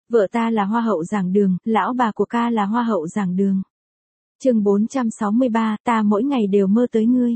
Vợ ta là hoa hậu giảng đường, lão bà của ca là hoa hậu giảng đường. Chương 463, ta mỗi ngày đều mơ tới ngươi.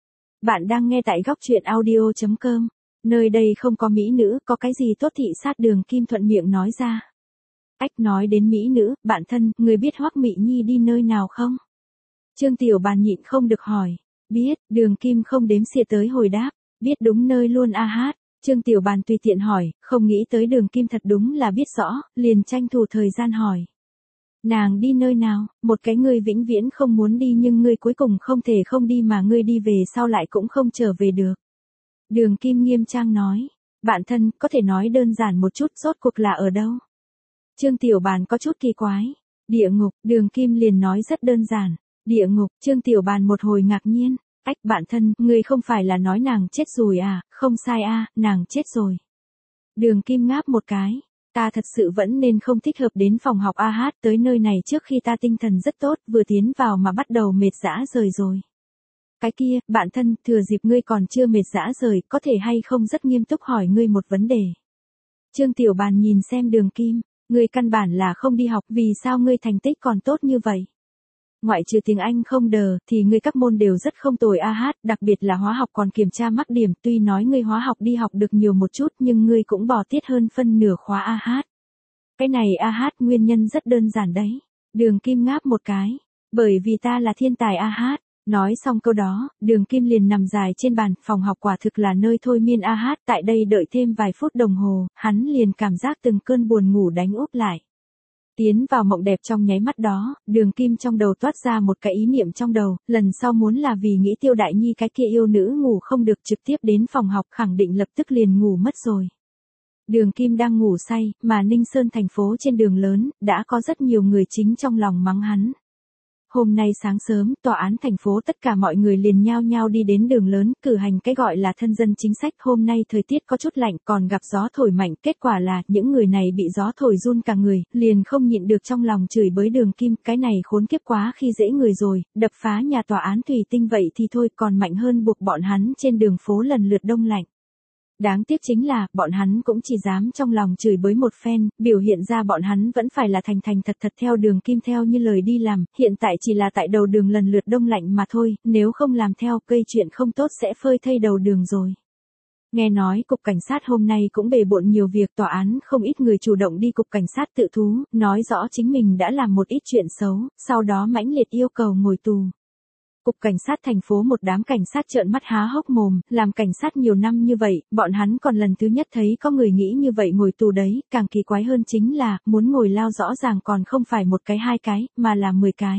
Bạn đang nghe tại góc truyện audio.com. Nơi đây không có mỹ nữ, có cái gì tốt thị sát Đường Kim thuận miệng nói ra. Ách nói đến mỹ nữ, bạn thân, người biết Hoắc Mị Nhi đi nơi nào không? Trương Tiểu Bàn nhịn không được hỏi. Biết, Đường Kim không đếm xỉa tới hồi đáp. Biết đúng nơi luôn a hát. Trương Tiểu Bàn tùy tiện hỏi, không nghĩ tới Đường Kim thật đúng là biết rõ, liền tranh thủ thời gian hỏi. Nàng đi nơi nào, một cái ngươi vĩnh viễn không muốn đi nhưng ngươi cuối cùng không thể không đi mà ngươi đi về sau lại cũng không trở về được. Đường Kim nghiêm trang nói, bạn thân, có thể nói đơn giản một chút rốt cuộc là ở đâu? Trương Tiểu Bàn có chút kỳ quái. Địa ngục, Đường Kim liền nói rất đơn giản. Địa ngục, Trương Tiểu Bàn một hồi ngạc nhiên. Ách bạn thân, ngươi không phải là nói nàng chết rồi à, không sai à, nàng chết rồi. Đường Kim ngáp một cái. Ta thật sự vẫn nên không thích hợp đến phòng học a hát tới nơi này trước khi ta tinh thần rất tốt vừa tiến vào mà bắt đầu mệt dã rời rồi. Cái kia, bạn thân, thừa dịp ngươi còn chưa mệt dã rời, có thể hay không rất nghiêm túc hỏi ngươi một vấn đề. Trương Tiểu Bàn nhìn xem Đường Kim, ngươi căn bản là không đi học, vì sao ngươi thành tích còn tốt như vậy? Ngoại trừ tiếng Anh không đờ, thì ngươi các môn đều rất không tồi a hát, đặc biệt là hóa học còn kiểm tra mắc điểm, tuy nói ngươi hóa học đi học được nhiều một chút nhưng ngươi cũng bỏ tiết hơn phân nửa khóa a hát. Cái này a hát nguyên nhân rất đơn giản đấy. Đường Kim ngáp một cái, bởi vì ta là thiên tài a hát. Nói xong câu đó, Đường Kim liền nằm dài trên bàn, phòng học quả thực là nơi thôi miên a hát, tại đây đợi thêm vài phút đồng hồ, hắn liền cảm giác từng cơn buồn ngủ đánh úp lại. Tiến vào mộng đẹp trong nháy mắt đó, Đường Kim trong đầu toát ra một cái ý niệm trong đầu, lần sau muốn là vì nghĩ Tiêu Đại Nhi cái kia yêu nữ ngủ không được trực tiếp đến phòng học khẳng định lập tức liền ngủ mất rồi. Đường Kim đang ngủ say, mà Ninh Sơn thành phố trên đường lớn, đã có rất nhiều người chính trong lòng mắng hắn. Hôm nay sáng sớm, tòa án thành phố tất cả mọi người liền nhao nhao đi đến đường lớn, cử hành cái gọi là thân dân chính sách. Hôm nay thời tiết có chút lạnh, còn gặp gió thổi mạnh, kết quả là, những người này bị gió thổi run cả người, liền không nhịn được trong lòng chửi bới Đường Kim, cái này khốn kiếp quá khi dễ người rồi, đập phá nhà tòa án thủy tinh vậy thì thôi, còn mạnh hơn buộc bọn hắn trên đường phố lần lượt đông lạnh. Đáng tiếc chính là, bọn hắn cũng chỉ dám trong lòng chửi bới một phen, biểu hiện ra bọn hắn vẫn phải là thành thành thật thật theo Đường Kim theo như lời đi làm, hiện tại chỉ là tại đầu đường lần lượt đông lạnh mà thôi, nếu không làm theo, gây chuyện không tốt sẽ phơi thây đầu đường rồi. Nghe nói cục cảnh sát hôm nay cũng bề bộn nhiều việc, tòa án không ít người chủ động đi cục cảnh sát tự thú, nói rõ chính mình đã làm một ít chuyện xấu, sau đó mãnh liệt yêu cầu ngồi tù. Cục cảnh sát thành phố một đám cảnh sát trợn mắt há hốc mồm, làm cảnh sát nhiều năm như vậy, bọn hắn còn lần thứ nhất thấy có người nghĩ như vậy ngồi tù đấy, càng kỳ quái hơn chính là, muốn ngồi lao rõ ràng còn không phải một cái hai cái, mà là 10 cái.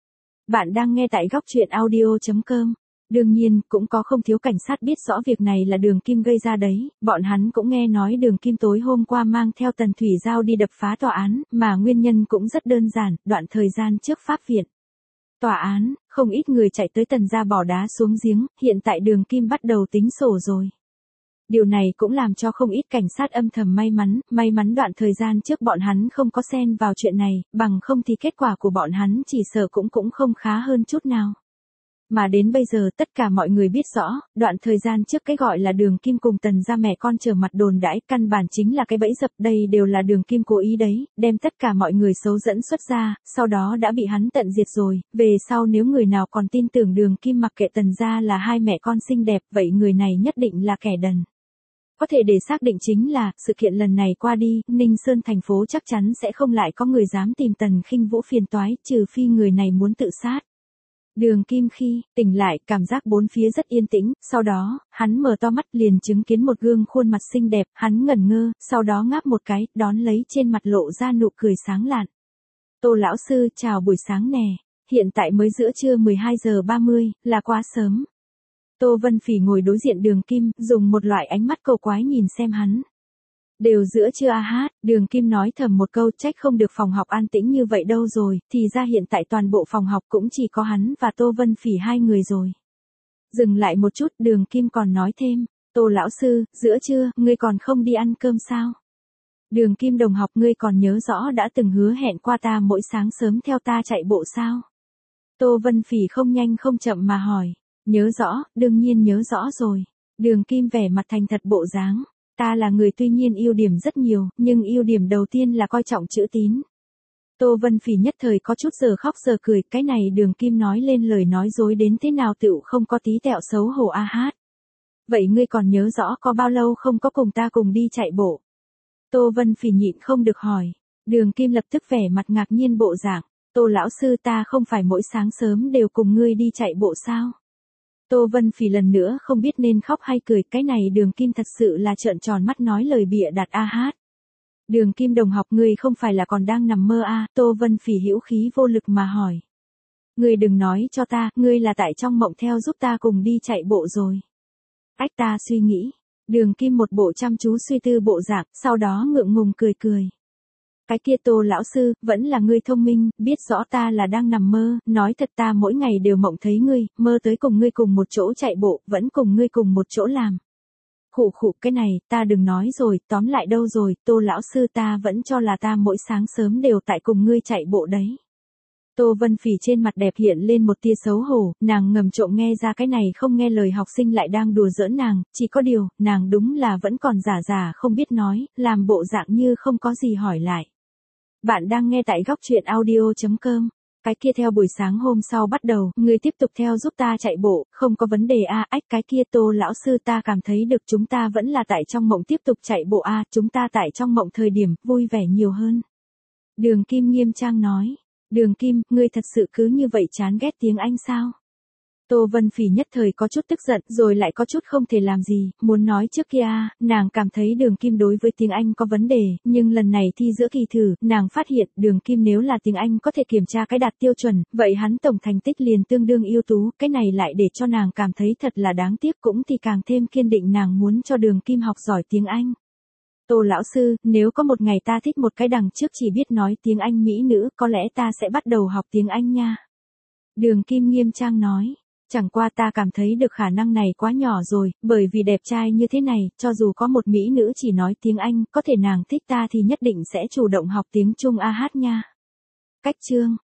Bạn đang nghe tại góc truyện audio.com. Đương nhiên, cũng có không thiếu cảnh sát biết rõ việc này là Đường Kim gây ra đấy, bọn hắn cũng nghe nói Đường Kim tối hôm qua mang theo Tần Thủy Giao đi đập phá tòa án, mà nguyên nhân cũng rất đơn giản, đoạn thời gian trước pháp viện. Tòa án, không ít người chạy tới Tần gia bỏ đá xuống giếng, hiện tại Đường Kim bắt đầu tính sổ rồi. Điều này cũng làm cho không ít cảnh sát âm thầm may mắn đoạn thời gian trước bọn hắn không có xen vào chuyện này, bằng không thì kết quả của bọn hắn chỉ sợ cũng không khá hơn chút nào. Mà đến bây giờ tất cả mọi người biết rõ, đoạn thời gian trước cái gọi là Đường Kim cùng Tần gia mẹ con trở mặt đồn đãi, căn bản chính là cái bẫy dập, đây đều là Đường Kim cố ý đấy, đem tất cả mọi người xấu dẫn xuất ra, sau đó đã bị hắn tận diệt rồi, về sau nếu người nào còn tin tưởng Đường Kim mặc kệ Tần gia là hai mẹ con xinh đẹp, vậy người này nhất định là kẻ đần. Có thể để xác định chính là, sự kiện lần này qua đi, Ninh Sơn thành phố chắc chắn sẽ không lại có người dám tìm Tần Khinh Vũ phiền toái, trừ phi người này muốn tự sát. Đường Kim khi tỉnh lại, cảm giác bốn phía rất yên tĩnh, sau đó, hắn mở to mắt liền chứng kiến một gương khuôn mặt xinh đẹp, hắn ngẩn ngơ, sau đó ngáp một cái, đón lấy trên mặt lộ ra nụ cười sáng lạn. Tô lão sư, chào buổi sáng nè, hiện tại mới giữa trưa 12:30, là quá sớm. Tô Vân Phỉ ngồi đối diện Đường Kim, dùng một loại ánh mắt cầu quái nhìn xem hắn. Đều giữa trưa a hát, Đường Kim nói thầm một câu, trách không được phòng học an tĩnh như vậy đâu rồi, thì ra hiện tại toàn bộ phòng học cũng chỉ có hắn và Tô Vân Phỉ hai người rồi. Dừng lại một chút, Đường Kim còn nói thêm, Tô lão sư, giữa trưa, ngươi còn không đi ăn cơm sao? Đường Kim đồng học, ngươi còn nhớ rõ đã từng hứa hẹn qua ta mỗi sáng sớm theo ta chạy bộ sao? Tô Vân Phỉ không nhanh không chậm mà hỏi, nhớ rõ, đương nhiên nhớ rõ rồi. Đường Kim vẻ mặt thành thật bộ dáng. Ta là người tuy nhiên ưu điểm rất nhiều, nhưng ưu điểm đầu tiên là coi trọng chữ tín. Tô Vân Phỉ nhất thời có chút giờ khóc giờ cười, cái này Đường Kim nói lên lời nói dối đến thế nào tựu không có tí tẹo xấu hổ a hát. Vậy ngươi còn nhớ rõ có bao lâu không có cùng ta cùng đi chạy bộ? Tô Vân Phỉ nhịn không được hỏi. Đường Kim lập tức vẻ mặt ngạc nhiên bộ dạng, Tô lão sư ta không phải mỗi sáng sớm đều cùng ngươi đi chạy bộ sao? Tô Vân Phỉ lần nữa không biết nên khóc hay cười, cái này Đường Kim thật sự là trợn tròn mắt nói lời bịa đặt a hát. Đường Kim đồng học, ngươi không phải là còn đang nằm mơ a? Tô Vân Phỉ hữu khí vô lực mà hỏi. Ngươi đừng nói cho ta, ngươi là tại trong mộng theo giúp ta cùng đi chạy bộ rồi. Ách, ta suy nghĩ. Đường Kim một bộ chăm chú suy tư bộ dạng, sau đó ngượng ngùng cười cười. Cái kia Tô lão sư, vẫn là ngươi thông minh, biết rõ ta là đang nằm mơ, nói thật ta mỗi ngày đều mộng thấy ngươi, mơ tới cùng ngươi cùng một chỗ chạy bộ, vẫn cùng ngươi cùng một chỗ làm. Khụ khụ, cái này, ta đừng nói rồi, tóm lại đâu rồi, Tô lão sư ta vẫn cho là ta mỗi sáng sớm đều tại cùng ngươi chạy bộ đấy. Tô Vân Phỉ trên mặt đẹp hiện lên một tia xấu hổ, nàng ngầm trộm nghe ra cái này không nghe lời học sinh lại đang đùa giỡn nàng, chỉ có điều, nàng đúng là vẫn còn giả không biết nói, làm bộ dạng như không có gì hỏi lại. Bạn đang nghe tại góc truyện audio.com. Cái kia theo buổi sáng hôm sau bắt đầu, ngươi tiếp tục theo giúp ta chạy bộ, không có vấn đề a. Ách, cái kia Tô lão sư ta cảm thấy được chúng ta vẫn là tại trong mộng tiếp tục chạy bộ a, chúng ta tại trong mộng thời điểm vui vẻ nhiều hơn. Đường Kim nghiêm trang nói. Đường Kim, ngươi thật sự cứ như vậy chán ghét tiếng Anh sao? Tô Vân Phỉ nhất thời có chút tức giận, rồi lại có chút không thể làm gì, muốn nói trước kia, nàng cảm thấy Đường Kim đối với tiếng Anh có vấn đề, nhưng lần này thi giữa kỳ thử, nàng phát hiện Đường Kim nếu là tiếng Anh có thể kiểm tra cái đạt tiêu chuẩn, vậy hắn tổng thành tích liền tương đương ưu tú, cái này lại để cho nàng cảm thấy thật là đáng tiếc, cũng thì càng thêm kiên định nàng muốn cho Đường Kim học giỏi tiếng Anh. Tô lão sư, nếu có một ngày ta thích một cái đằng trước chỉ biết nói tiếng Anh mỹ nữ, có lẽ ta sẽ bắt đầu học tiếng Anh nha. Đường Kim nghiêm trang nói. Chẳng qua ta cảm thấy được khả năng này quá nhỏ rồi, bởi vì đẹp trai như thế này, cho dù có một mỹ nữ chỉ nói tiếng Anh, có thể nàng thích ta thì nhất định sẽ chủ động học tiếng Trung a hát nha. Cách chương.